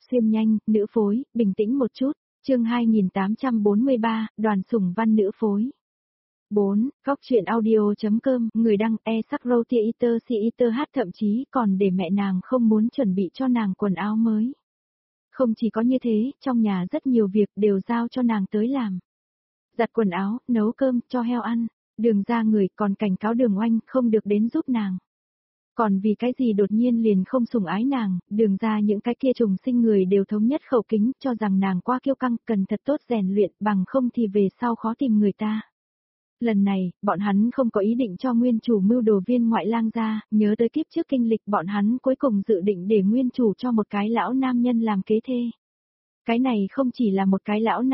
Xuyên nhanh, nữ phối, bình tĩnh một chút. Chương 2843, Đoàn Sủng Văn nữ phối. 4. Góc truyện audio.com, người đăng e-sắc-râu-tia-iter-si-iter hát, thậm chí còn để mẹ nàng không muốn chuẩn bị cho nàng quần áo mới. Không chỉ có như thế, trong nhà rất nhiều việc đều giao cho nàng tới làm. Giặt quần áo, nấu cơm, cho heo ăn. Đường ra người còn cảnh cáo Đường Oanh không được đến giúp nàng. Còn vì cái gì đột nhiên liền không sủng ái nàng, Đường ra những cái kia trùng sinh người đều thống nhất khẩu kính cho rằng nàng quá kiêu căng, cần thật tốt rèn luyện, bằng không thì về sau khó tìm người ta. Lần này, bọn hắn không có ý định cho nguyên chủ mưu đồ Viên Ngoại Lang ra, nhớ tới kiếp trước kinh lịch bọn hắn cuối cùng dự định để nguyên chủ cho một cái lão nam nhân làm kế thê. Cái này không chỉ là một cái lão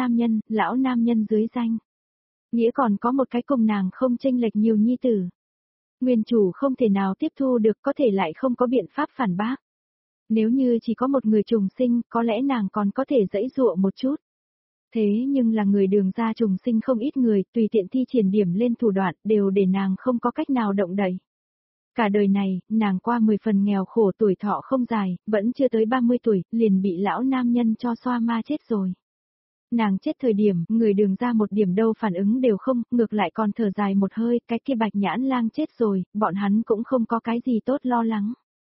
nam nhân dưới danh. Nghĩa còn có một cái cùng nàng không chênh lệch nhiều nhi tử. Nguyên chủ không thể nào tiếp thu được, có thể lại không có biện pháp phản bác. Nếu như chỉ có một người trùng sinh, có lẽ nàng còn có thể giãy giụa một chút. Thế nhưng là người Đường ra trùng sinh không ít người, tùy tiện thi triển điểm lên thủ đoạn, đều để nàng không có cách nào động đậy. Cả đời này, nàng qua 10 phần nghèo khổ, tuổi thọ không dài, vẫn chưa tới 30 tuổi, liền bị lão nam nhân cho xoa ma chết rồi. Nàng chết thời điểm, người Đường ra một điểm đâu phản ứng đều không, ngược lại còn thở dài một hơi, cái kia Bạch Nhãn Lang chết rồi, bọn hắn cũng không có cái gì tốt lo lắng.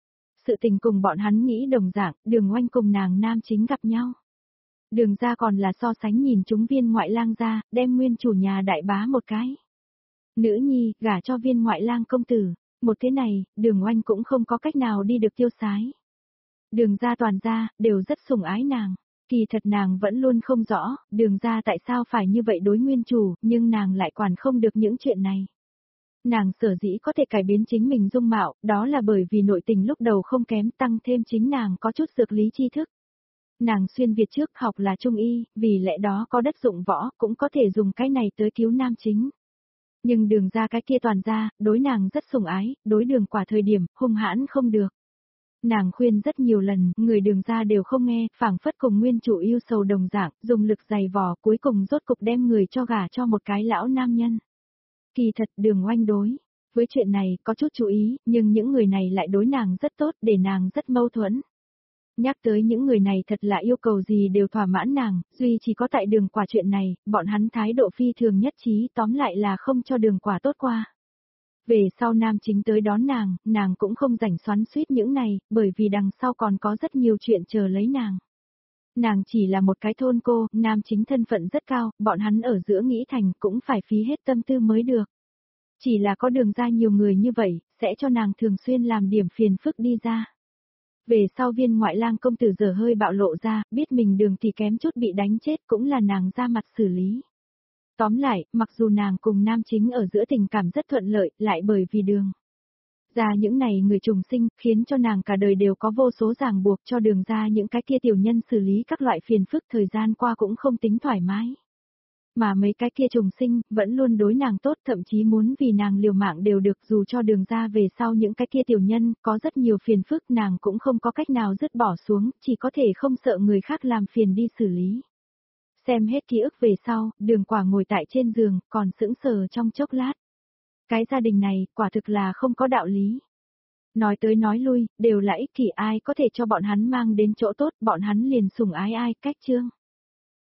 Sự tình cùng bọn hắn nghĩ đồng dạng, Đường Oanh cùng nàng nam chính gặp nhau. Đường ra còn là so sánh nhìn chúng Viên Ngoại Lang ra, đem nguyên chủ nhà đại bá một cái. Nữ nhi, gả cho Viên Ngoại Lang công tử, một thế này, Đường Oanh cũng không có cách nào đi được tiêu sái. Đường ra toàn ra, đều rất sủng ái nàng. Kỳ thật nàng vẫn luôn không rõ, Đường ra tại sao phải như vậy đối nguyên chủ, nhưng nàng lại quản không được những chuyện này. Nàng sở dĩ có thể cải biến chính mình dung mạo, đó là bởi vì nội tình lúc đầu không kém, tăng thêm chính nàng có chút dược lý tri thức. Nàng xuyên Việt trước học là trung y, vì lẽ đó có đất dụng võ, cũng có thể dùng cái này tới cứu nam chính. Nhưng Đường ra cái kia toàn ra, đối nàng rất sủng ái, đối Đường quả thời điểm, hung hãn không được. Nàng khuyên rất nhiều lần, người Đường ra đều không nghe, phảng phất cùng nguyên chủ yêu sầu đồng dạng, dùng lực dày vò, cuối cùng rốt cục đem người cho gả cho một cái lão nam nhân. Kỳ thật Đường Oanh đối với chuyện này có chút chú ý, nhưng những người này lại đối nàng rất tốt, để nàng rất mâu thuẫn. Nhắc tới những người này thật là yêu cầu gì đều thỏa mãn nàng, duy chỉ có tại Đường quả chuyện này, bọn hắn thái độ phi thường nhất trí, tóm lại là không cho Đường quả tốt qua. Về sau nam chính tới đón nàng cũng không rảnh xoắn xuýt những này, bởi vì đằng sau còn có rất nhiều chuyện chờ lấy nàng. Nàng chỉ là một cái thôn cô, nam chính thân phận rất cao, bọn hắn ở giữa nghĩ thành cũng phải phí hết tâm tư mới được. Chỉ là có Đường ra nhiều người như vậy, sẽ cho nàng thường xuyên làm điểm phiền phức đi ra. Về sau Viên Ngoại Lang công tử giờ hơi bạo lộ ra, biết mình Đường thì kém chút bị đánh chết, cũng là nàng ra mặt xử lý. Tóm lại, mặc dù nàng cùng nam chính ở giữa tình cảm rất thuận lợi, lại bởi vì Đường ra những này người trùng sinh, khiến cho nàng cả đời đều có vô số ràng buộc, cho Đường ra những cái kia tiểu nhân xử lý các loại phiền phức, thời gian qua cũng không tính thoải mái. Mà mấy cái kia trùng sinh, vẫn luôn đối nàng tốt, thậm chí muốn vì nàng liều mạng đều được, dù cho Đường ra về sau những cái kia tiểu nhân, có rất nhiều phiền phức, nàng cũng không có cách nào dứt bỏ xuống, chỉ có thể không sợ người khác làm phiền đi xử lý. Xem hết ký ức về sau, Đường quả ngồi tại trên giường, còn sững sờ trong chốc lát. Cái gia đình này, quả thực là không có đạo lý. Nói tới nói lui, đều là ích kỷ, ai có thể cho bọn hắn mang đến chỗ tốt, bọn hắn liền sủng ái ai, cách chương.